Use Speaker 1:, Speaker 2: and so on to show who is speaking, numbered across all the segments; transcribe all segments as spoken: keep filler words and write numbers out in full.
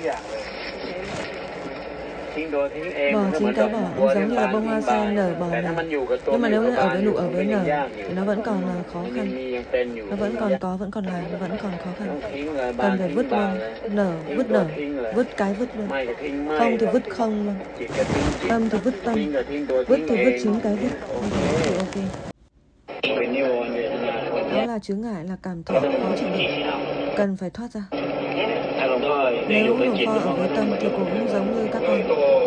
Speaker 1: Bỏ chính cái bỏ giống như là bông hoa sen nở bỏ nở. Nhưng mà nếu ở với nụ ở với nở thì nó vẫn còn khó khăn. Nó vẫn còn có, vẫn còn là, nó vẫn còn khó khăn. Cần phải vứt luôn, nở, vứt nở, vứt cái vứt luôn. Không thì vứt không luôn. Tâm thì vứt tâm, vứt thì vứt chính cái vứt. Thì ok. Đó là chướng ngại là cảm thọ khó chịu đựng, cần phải thoát ra. Nếu hồn kho ở với tâm thì cũng giống như các con.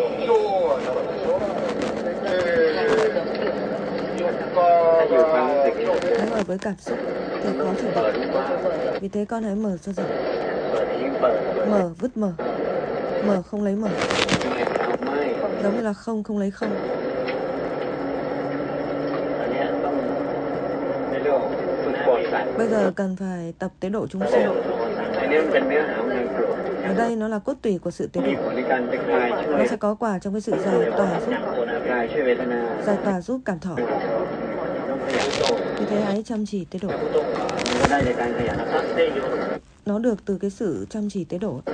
Speaker 1: Nếu ở với cảm xúc thì khó chịu đựng. Vì thế con hãy mở ra rộng. Mở, vứt mở. Mở không lấy mở. Giống như là không, không lấy không. Bây giờ cần phải tập tế độ chúng sinh. Ở đây nó là cốt tủy của sự tế độ. Nó sẽ có quả trong cái sự giải tỏa giúp giải tỏa giúp cảm thọ. Vì thế hãy chăm chỉ tế độ. Nó được từ cái sự chăm chỉ tế độ.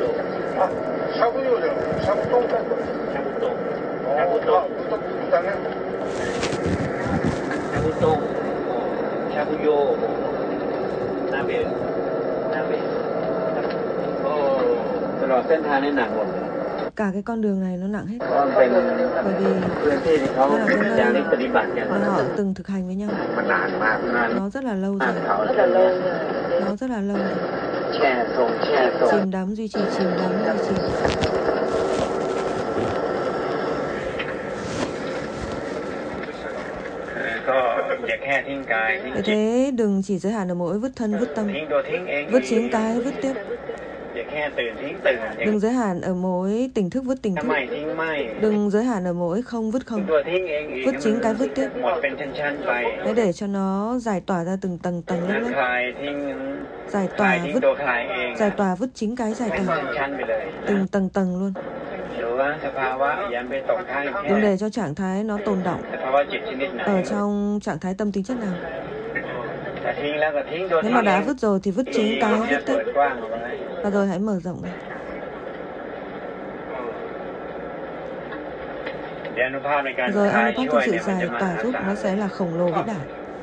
Speaker 1: Cả cái con đường này nó nặng hết. Bởi vì nó là cái nơi mà họ từng thực hành với nhau. Nó rất là lâu rồi. Nó rất là lâu rồi. Chìm đắm duy trì, chìm đắm duy trì. Để thế đừng chỉ giới hạn ở mỗi vứt thân, vứt tâm. Vứt chính cái, vứt tiếp. Đừng giới hạn ở mỗi tỉnh thức, vứt tỉnh thức. Đừng giới hạn ở mỗi không, vứt không. Vứt chính cái, vứt tiếp. Để để cho nó giải tỏa ra từng tầng tầng lớp lớp. Giải tỏa, vứt. Giải tỏa, vứt chính cái, giải tỏa. Từng tầng tầng luôn. Đừng để cho trạng thái nó tồn đọng ở trong trạng thái tâm tính chất nào. Nếu mà đã vứt rồi thì vứt chính cái, vứt tiếp. Và rồi hãy mở rộng ra. Rồi Anupát thực sự giải tỏa giúp nó sẽ là khổng lồ vĩ đại.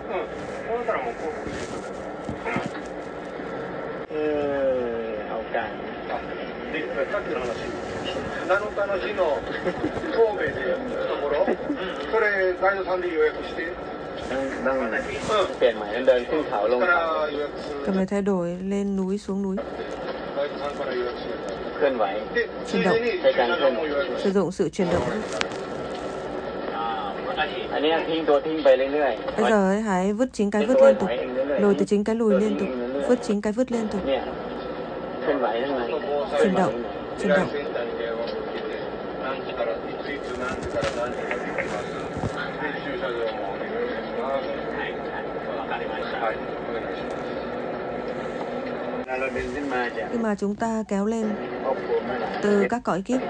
Speaker 1: Cần phải thay đổi lên núi xuống núi. Chuyển động. Sử dụng sự chuyển động. Bây giờ ấy, hãy vứt chính cái vứt liên tục. Lùi từ chính cái lùi liên tục. Vứt chính cái vứt liên tục. Chuyển động. Chuyển động. Khi mà chúng ta kéo lên từ các cõi kiếp,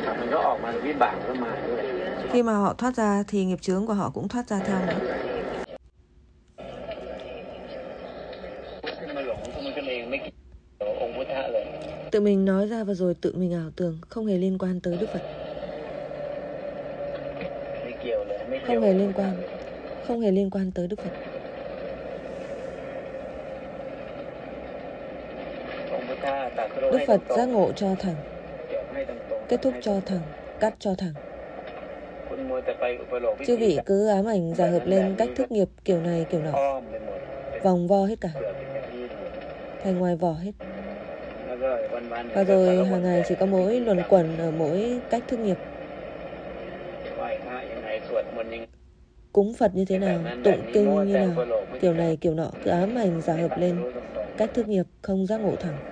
Speaker 1: khi mà họ thoát ra thì nghiệp chướng của họ cũng thoát ra theo nữa. Tự mình nói ra và rồi tự mình ảo tưởng, không hề liên quan tới Đức Phật. Không hề liên quan, không hề liên quan tới Đức Phật. Đức Phật giác ngộ cho thẳng, kết thúc cho thẳng, cắt cho thẳng. Chư vị cứ ám ảnh giả hợp lên cách thức nghiệp kiểu này kiểu nọ, vòng vo hết cả, thành ngoài vỏ hết. Và rồi hàng ngày chỉ có mỗi luẩn quẩn ở mỗi cách thức nghiệp. Cúng Phật như thế nào, tụng kinh như nào, kiểu này kiểu nọ, cứ ám ảnh giả hợp lên cách thức nghiệp, không giác ngộ thẳng.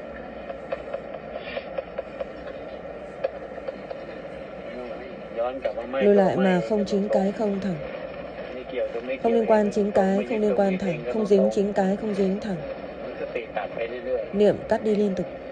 Speaker 1: Lùi lại mà không chính cái không thẳng. Không liên quan chính cái, không liên quan thẳng. Không dính chính cái, không dính thẳng. Niệm tắt đi liên tục.